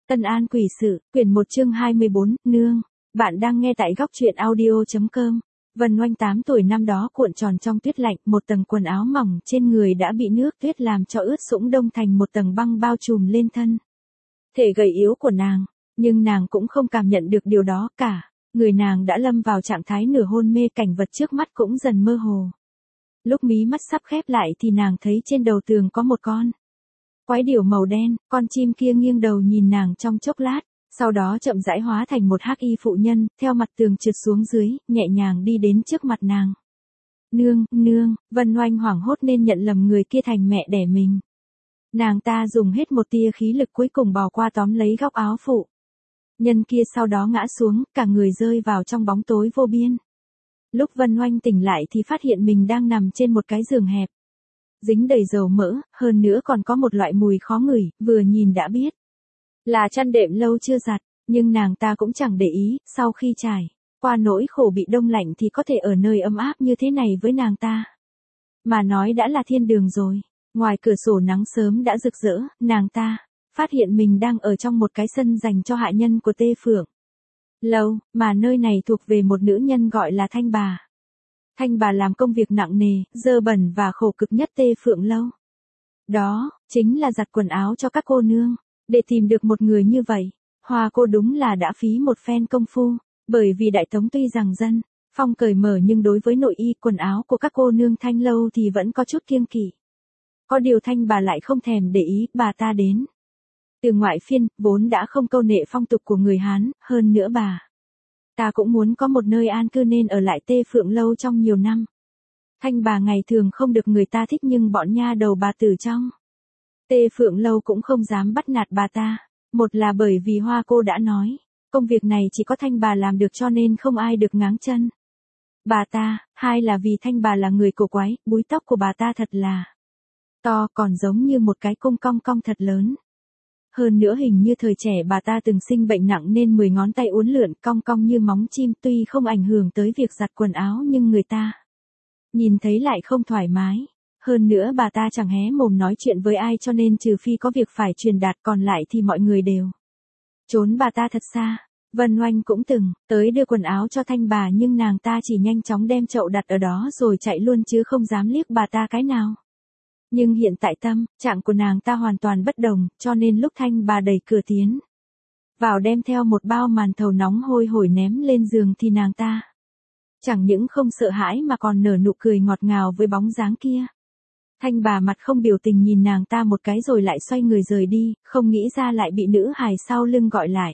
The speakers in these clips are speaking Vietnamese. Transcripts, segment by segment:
Tân An quỷ sự, quyển 1 chương 24, nương. Bạn đang nghe tại góc truyện audio.com. Vân Oanh 8 tuổi năm đó cuộn tròn trong tuyết lạnh, một tầng quần áo mỏng trên người đã bị nước tuyết làm cho ướt sũng đông thành một tầng băng bao trùm lên thân. Thể gầy yếu của nàng, nhưng nàng cũng không cảm nhận được điều đó cả. Người nàng đã lâm vào trạng thái nửa hôn mê, cảnh vật trước mắt cũng dần mơ hồ. Lúc mí mắt sắp khép lại thì nàng thấy trên đầu tường có một con quái điểu màu đen, con chim kia nghiêng đầu nhìn nàng trong chốc lát, sau đó chậm rãi hóa thành một hắc y phụ nhân, theo mặt tường trượt xuống dưới, nhẹ nhàng đi đến trước mặt nàng. Nương, nương, Vân Oanh hoảng hốt nên nhận lầm người kia thành mẹ đẻ mình. Nàng ta dùng hết một tia khí lực cuối cùng bò qua tóm lấy góc áo phụ nhân kia, sau đó ngã xuống, cả người rơi vào trong bóng tối vô biên. Lúc Vân Oanh tỉnh lại thì phát hiện mình đang nằm trên một cái giường hẹp, dính đầy dầu mỡ, hơn nữa còn có một loại mùi khó ngửi, vừa nhìn đã biết là chăn đệm lâu chưa giặt, nhưng nàng ta cũng chẳng để ý, sau khi trải qua nỗi khổ bị đông lạnh thì có thể ở nơi ấm áp như thế này với nàng ta mà nói đã là thiên đường rồi. Ngoài cửa sổ nắng sớm đã rực rỡ, nàng ta phát hiện mình đang ở trong một cái sân dành cho hạ nhân của Tê Phượng Lâu, mà nơi này thuộc về một nữ nhân gọi là Thanh Bà. Thanh Bà làm công việc nặng nề, dơ bẩn và khổ cực nhất Tê Phượng Lâu. Đó, chính là giặt quần áo cho các cô nương. Để tìm được một người như vậy, Hoa cô đúng là đã phí một phen công phu, bởi vì Đại Tống tuy rằng dân phong cởi mở nhưng đối với nội y quần áo của các cô nương Thanh Lâu thì vẫn có chút kiêng kỵ. Có điều Thanh Bà lại không thèm để ý, bà ta đến từ ngoại phiên, vốn đã không câu nệ phong tục của người Hán, hơn nữa bà ta cũng muốn có một nơi an cư nên ở lại Tê Phượng Lâu trong nhiều năm. Thanh Bà ngày thường không được người ta thích nhưng bọn nha đầu bà tử trong Tê Phượng Lâu cũng không dám bắt nạt bà ta. Một là bởi vì Hoa cô đã nói, công việc này chỉ có Thanh Bà làm được cho nên không ai được ngáng chân bà ta. Hai là vì Thanh Bà là người cổ quái, búi tóc của bà ta thật là to, còn giống như một cái cung cong cong thật lớn. Hơn nữa hình như thời trẻ bà ta từng sinh bệnh nặng nên 10 ngón tay uốn lượn cong cong như móng chim, tuy không ảnh hưởng tới việc giặt quần áo nhưng người ta nhìn thấy lại không thoải mái. Hơn nữa bà ta chẳng hé mồm nói chuyện với ai cho nên trừ phi có việc phải truyền đạt, còn lại thì mọi người đều trốn bà ta thật xa. Vân Oanh cũng từng tới đưa quần áo cho Thanh Bà nhưng nàng ta chỉ nhanh chóng đem chậu đặt ở đó rồi chạy luôn chứ không dám liếc bà ta cái nào. Nhưng hiện tại tâm trạng của nàng ta hoàn toàn bất đồng, cho nên lúc Thanh Bà đẩy cửa tiến vào đem theo một bao màn thầu nóng hôi hổi ném lên giường thì nàng ta chẳng những không sợ hãi mà còn nở nụ cười ngọt ngào với bóng dáng kia. Thanh Bà mặt không biểu tình nhìn nàng ta một cái rồi lại xoay người rời đi, không nghĩ ra lại bị nữ hài sau lưng gọi lại.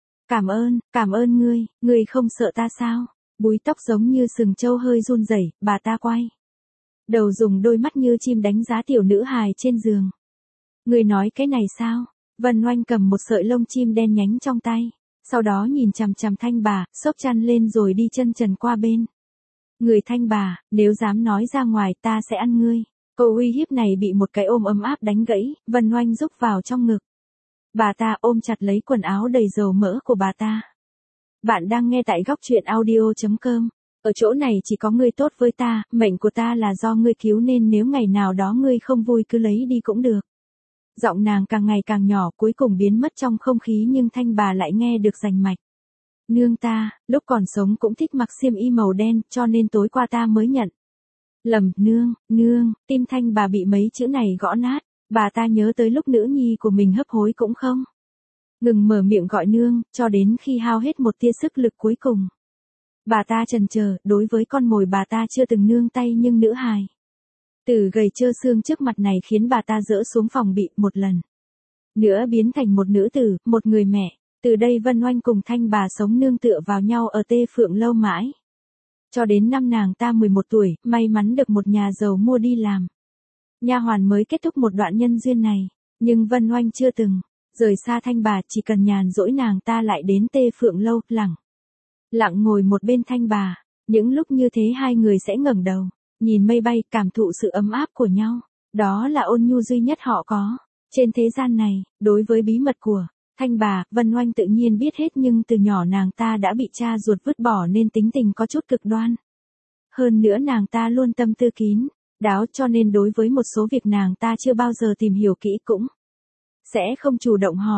Cảm ơn ngươi không sợ ta sao? Búi tóc giống như sừng trâu hơi run rẩy, bà ta quay đầu dùng đôi mắt như chim đánh giá tiểu nữ hài trên giường. Ngươi nói cái này sao? Vân Oanh cầm một sợi lông chim đen nhánh trong tay, sau đó nhìn chằm chằm Thanh Bà, xốc chăn lên rồi đi chân trần qua bên người Thanh Bà, nếu dám nói ra ngoài ta sẽ ăn ngươi. Câu uy hiếp này bị một cái ôm ấm áp đánh gãy, Vân Oanh rúc vào trong ngực bà ta, ôm chặt lấy quần áo đầy dầu mỡ của bà ta. Bạn đang nghe tại góc truyện audio.com. Ở chỗ này chỉ có ngươi tốt với ta, mệnh của ta là do ngươi cứu nên nếu ngày nào đó ngươi không vui cứ lấy đi cũng được. Giọng nàng càng ngày càng nhỏ, cuối cùng biến mất trong không khí nhưng Thanh Bà lại nghe được rành mạch. Nương ta, lúc còn sống cũng thích mặc xiêm y màu đen, cho nên tối qua ta mới nhận lầm. Nương, tim Thanh Bà bị mấy chữ này gõ nát. Bà ta nhớ tới lúc nữ nhi của mình hấp hối cũng không ngừng mở miệng gọi nương, cho đến khi hao hết một tia sức lực cuối cùng. Bà ta chần chờ, đối với con mồi bà ta chưa từng nương tay nhưng nữ hài tử gầy trơ xương trước mặt này khiến bà ta dỡ xuống phòng bị một lần nữa biến thành một nữ tử, một người mẹ. Từ đây Vân Oanh cùng Thanh Bà sống nương tựa vào nhau ở Tê Phượng Lâu mãi cho đến năm nàng ta 11 tuổi, may mắn được một nhà giàu mua đi làm nha hoàn mới kết thúc một đoạn nhân duyên này. Nhưng Vân Oanh chưa từng rời xa Thanh Bà, chỉ cần nhàn rỗi nàng ta lại đến Tê Phượng Lâu, lặng ngồi một bên Thanh Bà. Những lúc như thế hai người sẽ ngẩng đầu nhìn mây bay, cảm thụ sự ấm áp của nhau. Đó là ôn nhu duy nhất họ có trên thế gian này. Đối với bí mật của Thanh Bà, Vân Oanh tự nhiên biết hết nhưng từ nhỏ nàng ta đã bị cha ruột vứt bỏ nên tính tình có chút cực đoan. Hơn nữa nàng ta luôn tâm tư kín đáo cho nên đối với một số việc nàng ta chưa bao giờ tìm hiểu kỹ cũng sẽ không chủ động hỏi.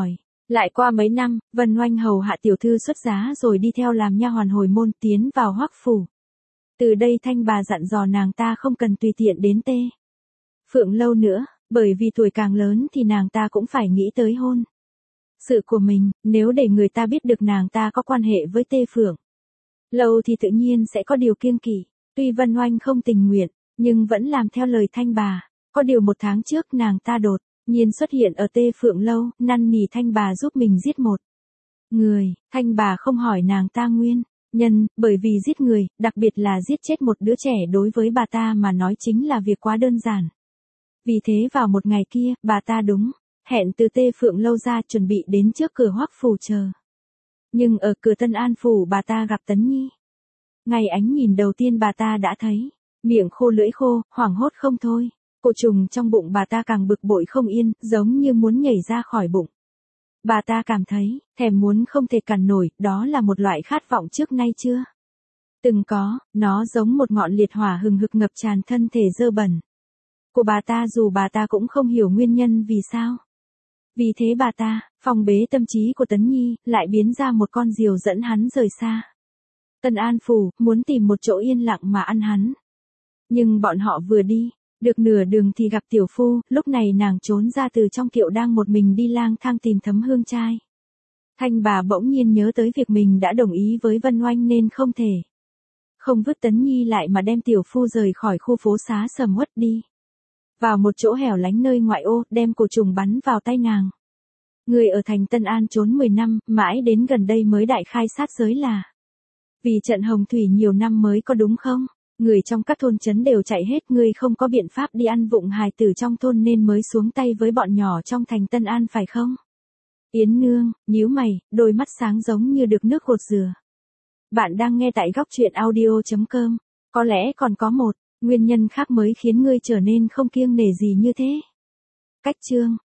Lại qua mấy năm, Vân Oanh hầu hạ tiểu thư xuất giá rồi đi theo làm nha hoàn hồi môn tiến vào Hoắc phủ. Từ đây Thanh bà dặn dò nàng ta không cần tùy tiện đến Tê Phượng lâu nữa, bởi vì tuổi càng lớn thì nàng ta cũng phải nghĩ tới hôn sự của mình, nếu để người ta biết được nàng ta có quan hệ với Tê Phượng lâu thì tự nhiên sẽ có điều kiêng kỵ. Tuy Vân Oanh không tình nguyện, nhưng vẫn làm theo lời Thanh bà. Có điều 1 tháng trước nàng ta đột nhiên xuất hiện ở Tê Phượng lâu, năn nỉ Thanh bà giúp mình giết một người. Thanh bà không hỏi nàng ta nguyên nhân, bởi vì giết người, đặc biệt là giết chết một đứa trẻ đối với bà ta mà nói chính là việc quá đơn giản. Vì thế vào một ngày kia, bà ta đúng hẹn từ Tê Phượng lâu ra chuẩn bị đến trước cửa Hoắc phủ chờ. Nhưng ở cửa Tân An phủ bà ta gặp Tấn Nhi. Ngày ánh nhìn đầu tiên bà ta đã thấy miệng khô lưỡi khô, hoảng hốt không thôi. Cổ trùng trong bụng bà ta càng bực bội không yên, giống như muốn nhảy ra khỏi bụng. Bà ta cảm thấy thèm muốn không thể cản nổi, đó là một loại khát vọng trước nay chưa từng có, nó giống một ngọn liệt hỏa hừng hực ngập tràn thân thể dơ bẩn của bà ta, dù bà ta cũng không hiểu nguyên nhân vì sao. Vì thế bà ta phong bế tâm trí của Tấn Nhi, lại biến ra một con diều dẫn hắn rời xa Tân An phủ, muốn tìm một chỗ yên lặng mà ăn hắn. Nhưng bọn họ vừa đi được nửa đường thì gặp tiểu phu, lúc này nàng trốn ra từ trong kiệu đang một mình đi lang thang tìm Thấm Hương trai. Thanh bà bỗng nhiên nhớ tới việc mình đã đồng ý với Vân Oanh nên không thể không vứt Tấn Nhi lại mà đem tiểu phu rời khỏi khu phố xá sầm uất đi vào một chỗ hẻo lánh nơi ngoại ô, đem cổ trùng bắn vào tay nàng. Người ở thành Tân An trốn 10 năm, mãi đến gần đây mới đại khai sát giới là vì trận hồng thủy nhiều năm mới có đúng không? Người trong các thôn trấn đều chạy hết, ngươi không có biện pháp đi ăn vụng hài tử trong thôn nên mới xuống tay với bọn nhỏ trong thành Tân An phải không? Yến Nương nhíu mày, đôi mắt sáng giống như được nước gột rửa. Bạn đang nghe tại góc truyện audio.com. Có lẽ còn có một nguyên nhân khác mới khiến ngươi trở nên không kiêng nể gì như thế. Cách chương